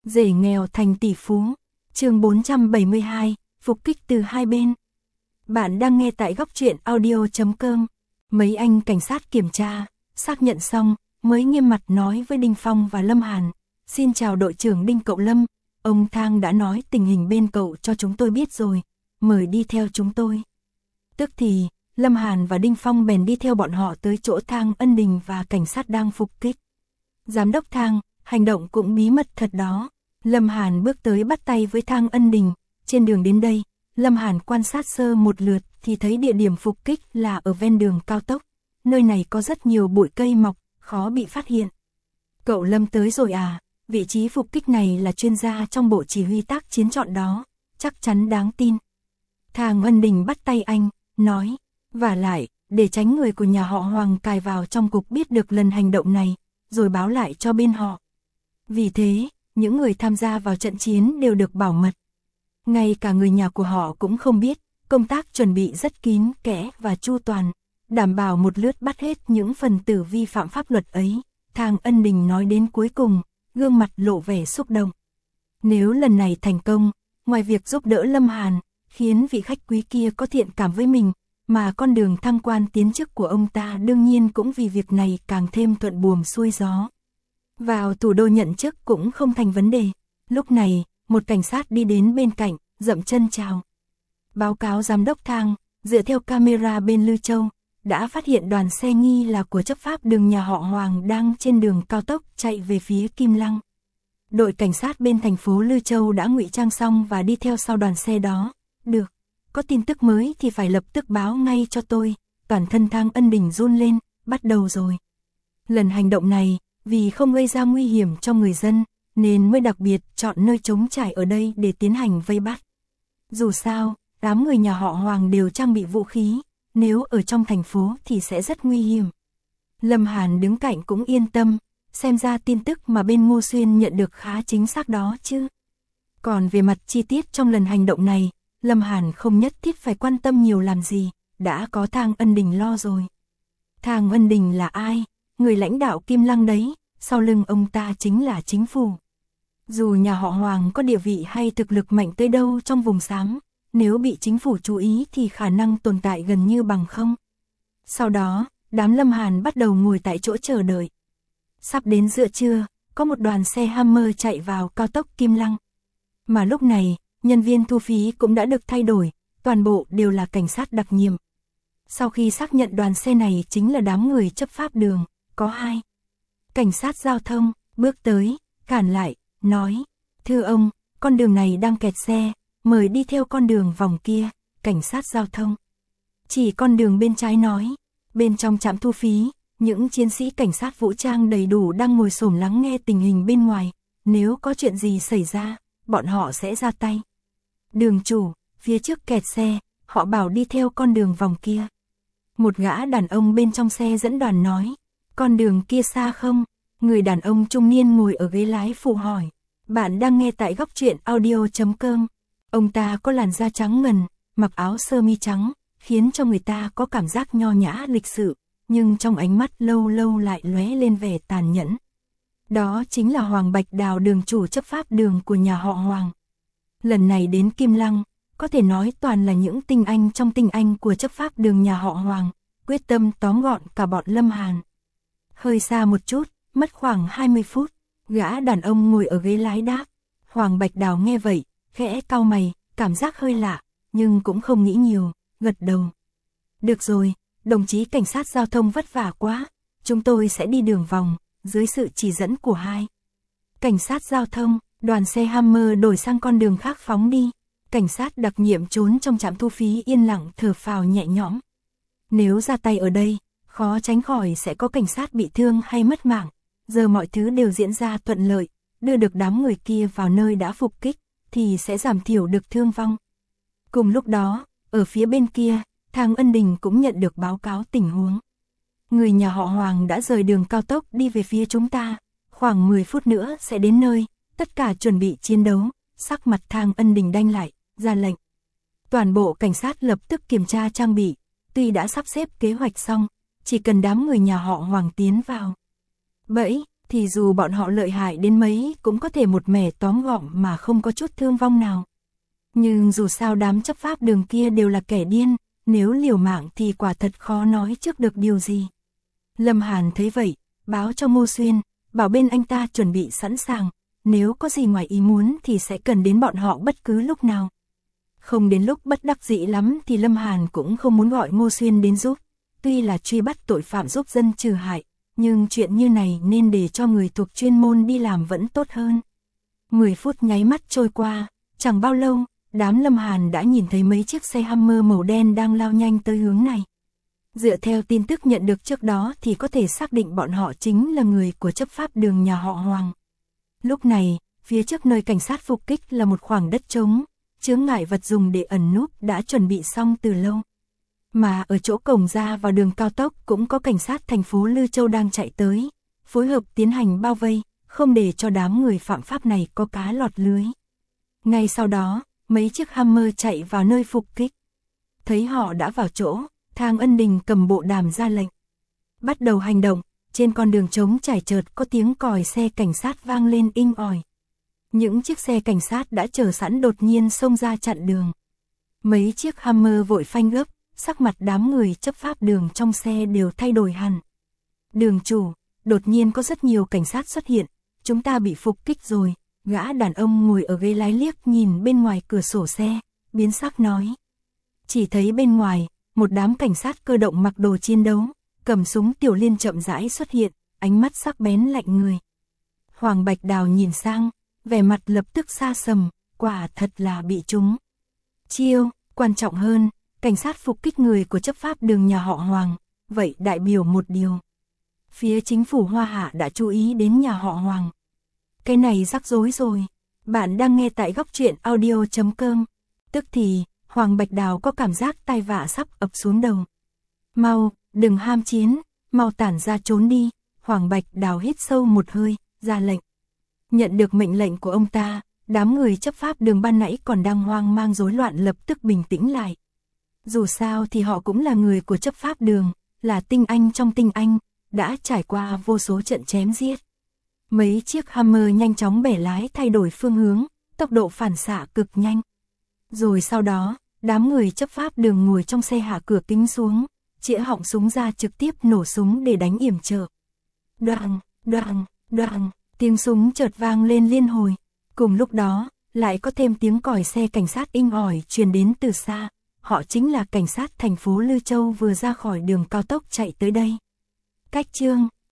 Rể nghèo thành tỷ phú. Chương 472, phục kích từ hai bên. Bạn đang nghe tại góc truyện audio.com. Mấy anh cảnh sát kiểm tra, xác nhận xong, mới nghiêm mặt nói với Đinh Phong và Lâm Hàn. Xin chào đội trưởng Đinh cậu Lâm, ông Thang đã nói tình hình bên cậu cho chúng tôi biết rồi, mời đi theo chúng tôi. Tức thì, Lâm Hàn và Đinh Phong bèn đi theo bọn họ tới chỗ Thang Ân Đình và cảnh sát đang phục kích. Giám đốc Thang, hành động cũng bí mật thật đó. Lâm Hàn bước tới bắt tay với Thang Ân Đình. Trên đường đến đây, Lâm Hàn quan sát sơ một lượt thì thấy địa điểm phục kích là ở ven đường cao tốc. Nơi này có rất nhiều bụi cây mọc, khó bị phát hiện. Cậu Lâm tới rồi à? Vị trí phục kích này là chuyên gia trong bộ chỉ huy tác chiến chọn đó, chắc chắn đáng tin. Thang Ân Đình bắt tay anh, nói, vả lại, để tránh người của nhà họ Hoàng cài vào trong cục biết được lần hành động này, rồi báo lại cho bên họ. Vì thế, những người tham gia vào trận chiến đều được bảo mật. Ngay cả người nhà của họ cũng không biết, công tác chuẩn bị rất kín kẽ và chu toàn, đảm bảo một lướt bắt hết những phần tử vi phạm pháp luật ấy. Thang Ân Đình nói đến cuối cùng, gương mặt lộ vẻ xúc động. Nếu lần này thành công, ngoài việc giúp đỡ Lâm Hàn, khiến vị khách quý kia có thiện cảm với mình, mà con đường thăng quan tiến chức của ông ta đương nhiên cũng vì việc này càng thêm thuận buồm xuôi gió. Vào thủ đô nhận chức cũng không thành vấn đề. Lúc này, một cảnh sát đi đến bên cạnh, dậm chân chào. Báo cáo giám đốc Thang, dựa theo camera bên Lư Châu, đã phát hiện đoàn xe nghi là của chấp pháp đường nhà họ Hoàng đang trên đường cao tốc chạy về phía Kim Lăng. Đội cảnh sát bên thành phố Lư Châu đã ngụy trang xong và đi theo sau đoàn xe đó. Được, có tin tức mới thì phải lập tức báo ngay cho tôi. Toàn thân Thang Ân Đình run lên, bắt đầu rồi. Lần hành động này, vì không gây ra nguy hiểm cho người dân, nên mới đặc biệt chọn nơi trống trải ở đây để tiến hành vây bắt. Dù sao, đám người nhà họ Hoàng đều trang bị vũ khí, nếu ở trong thành phố thì sẽ rất nguy hiểm. Lâm Hàn đứng cạnh cũng yên tâm, xem ra tin tức mà bên Ngô Xuyên nhận được khá chính xác đó chứ. Còn về mặt chi tiết trong lần hành động này, Lâm Hàn không nhất thiết phải quan tâm nhiều làm gì, đã có Thang Ân Đình lo rồi. Thang Ân Đình là ai? Người lãnh đạo Kim Lăng đấy, sau lưng ông ta chính là chính phủ. Dù nhà họ Hoàng có địa vị hay thực lực mạnh tới đâu trong vùng xám, nếu bị chính phủ chú ý thì khả năng tồn tại gần như bằng không. Sau đó, đám Lâm Hàn bắt đầu ngồi tại chỗ chờ đợi. Sắp đến giữa trưa, có một đoàn xe Hammer chạy vào cao tốc Kim Lăng. Mà lúc này, nhân viên thu phí cũng đã được thay đổi, toàn bộ đều là cảnh sát đặc nhiệm. Sau khi xác nhận đoàn xe này chính là đám người chấp pháp đường, có hai cảnh sát giao thông bước tới, cản lại, nói, thưa ông, con đường này đang kẹt xe, mời đi theo con đường vòng kia. Cảnh sát giao thông chỉ con đường bên trái nói. Bên trong trạm thu phí, những chiến sĩ cảnh sát vũ trang đầy đủ đang ngồi xổm lắng nghe tình hình bên ngoài, nếu có chuyện gì xảy ra, bọn họ sẽ ra tay. Đường chủ, phía trước kẹt xe, họ bảo đi theo con đường vòng kia. Một gã đàn ông bên trong xe dẫn đoàn nói, con đường kia xa không? Người đàn ông trung niên ngồi ở ghế lái phụ hỏi. Bạn đang nghe tại góc truyện audio.com. Ông ta có làn da trắng ngần, mặc áo sơ mi trắng, khiến cho người ta có cảm giác nho nhã lịch sự, nhưng trong ánh mắt lâu lâu lại lóe lên vẻ tàn nhẫn. Đó chính là Hoàng Bạch Đào, đường chủ chấp pháp đường của nhà họ Hoàng. Lần này đến Kim Lăng, có thể nói toàn là những tinh anh trong tinh anh của chấp pháp đường nhà họ Hoàng, quyết tâm tóm gọn cả bọn Lâm Hàn. Hơi xa một chút, mất khoảng 20 phút, gã đàn ông ngồi ở ghế lái đáp. Hoàng Bạch Đào nghe vậy, khẽ cau mày, cảm giác hơi lạ, nhưng cũng không nghĩ nhiều, gật đầu. Được rồi, đồng chí cảnh sát giao thông vất vả quá, chúng tôi sẽ đi đường vòng, dưới sự chỉ dẫn của hai cảnh sát giao thông. Đoàn xe Hammer đổi sang con đường khác phóng đi. Cảnh sát đặc nhiệm trốn trong trạm thu phí yên lặng thở phào nhẹ nhõm. Nếu ra tay ở đây, khó tránh khỏi sẽ có cảnh sát bị thương hay mất mạng. Giờ mọi thứ đều diễn ra thuận lợi, đưa được đám người kia vào nơi đã phục kích, thì sẽ giảm thiểu được thương vong. Cùng lúc đó, ở phía bên kia, Thang Ân Đình cũng nhận được báo cáo tình huống. Người nhà họ Hoàng đã rời đường cao tốc đi về phía chúng ta, khoảng 10 phút nữa sẽ đến nơi. Tất cả chuẩn bị chiến đấu. Sắc mặt Thang Ân Đình đanh lại, ra lệnh. Toàn bộ cảnh sát lập tức kiểm tra trang bị, tuy đã sắp xếp kế hoạch xong, chỉ cần đám người nhà họ Hoàng tiến vào bẫy, thì dù bọn họ lợi hại đến mấy cũng có thể một mẻ tóm gọn mà không có chút thương vong nào. Nhưng dù sao đám chấp pháp đường kia đều là kẻ điên, nếu liều mạng thì quả thật khó nói trước được điều gì. Lâm Hàn thấy vậy, báo cho Ngô Xuyên, bảo bên anh ta chuẩn bị sẵn sàng, nếu có gì ngoài ý muốn thì sẽ cần đến bọn họ bất cứ lúc nào. Không đến lúc bất đắc dĩ lắm thì Lâm Hàn cũng không muốn gọi Ngô Xuyên đến giúp, tuy là truy bắt tội phạm giúp dân trừ hại, nhưng chuyện như này nên để cho người thuộc chuyên môn đi làm vẫn tốt hơn. 10 phút nháy mắt trôi qua, chẳng bao lâu, đám Lâm Hàn đã nhìn thấy mấy chiếc xe Hummer màu đen đang lao nhanh tới hướng này. Dựa theo tin tức nhận được trước đó thì có thể xác định bọn họ chính là người của chấp pháp đường nhà họ Hoàng. Lúc này, phía trước nơi cảnh sát phục kích là một khoảng đất trống, chướng ngại vật dùng để ẩn núp đã chuẩn bị xong từ lâu. Mà ở chỗ cổng ra vào đường cao tốc cũng có cảnh sát thành phố Lư Châu đang chạy tới, phối hợp tiến hành bao vây, không để cho đám người phạm pháp này có cá lọt lưới. Ngay sau đó, mấy chiếc Hummer chạy vào nơi phục kích. Thấy họ đã vào chỗ, Thang Ân Đình cầm bộ đàm ra lệnh. Bắt đầu hành động, trên con đường trống trải chợt có tiếng còi xe cảnh sát vang lên inh ỏi. Những chiếc xe cảnh sát đã chờ sẵn đột nhiên xông ra chặn đường. Mấy chiếc Hummer vội phanh gấp, sắc mặt đám người chấp pháp đường trong xe đều thay đổi hẳn. Đường chủ, đột nhiên có rất nhiều cảnh sát xuất hiện, chúng ta bị phục kích rồi. Gã đàn ông ngồi ở ghế lái liếc nhìn bên ngoài cửa sổ xe, biến sắc nói. Chỉ thấy bên ngoài, một đám cảnh sát cơ động mặc đồ chiến đấu, cầm súng tiểu liên chậm rãi xuất hiện, ánh mắt sắc bén lạnh người. Hoàng Bạch Đào nhìn sang, vẻ mặt lập tức xa sầm, quả thật là bị trúng chiêu. Quan trọng hơn, cảnh sát phục kích người của chấp pháp đường nhà họ Hoàng, vậy đại biểu một điều. Phía chính phủ Hoa Hạ đã chú ý đến nhà họ Hoàng. Cái này rắc rối rồi. Bạn đang nghe tại góc truyện audio.com. Tức thì, Hoàng Bạch Đào có cảm giác tai vạ sắp ập xuống đầu. Mau, đừng ham chiến, mau tản ra trốn đi. Hoàng Bạch Đào hít sâu một hơi, ra lệnh. Nhận được mệnh lệnh của ông ta, đám người chấp pháp đường ban nãy còn đang hoang mang rối loạn lập tức bình tĩnh lại. Dù sao thì họ cũng là người của chấp pháp đường, là tinh anh trong tinh anh, đã trải qua vô số trận chém giết. Mấy chiếc Hummer nhanh chóng bẻ lái thay đổi phương hướng, tốc độ phản xạ cực nhanh. Rồi sau đó, đám người chấp pháp đường ngồi trong xe hạ cửa kính xuống, chĩa họng súng ra trực tiếp nổ súng để đánh yểm trợ. Đoàng, đoàng, đoàng, tiếng súng chợt vang lên liên hồi. Cùng lúc đó, lại có thêm tiếng còi xe cảnh sát inh ỏi truyền đến từ xa. Họ chính là cảnh sát thành phố Lư Châu vừa ra khỏi đường cao tốc chạy tới đây. Cách chương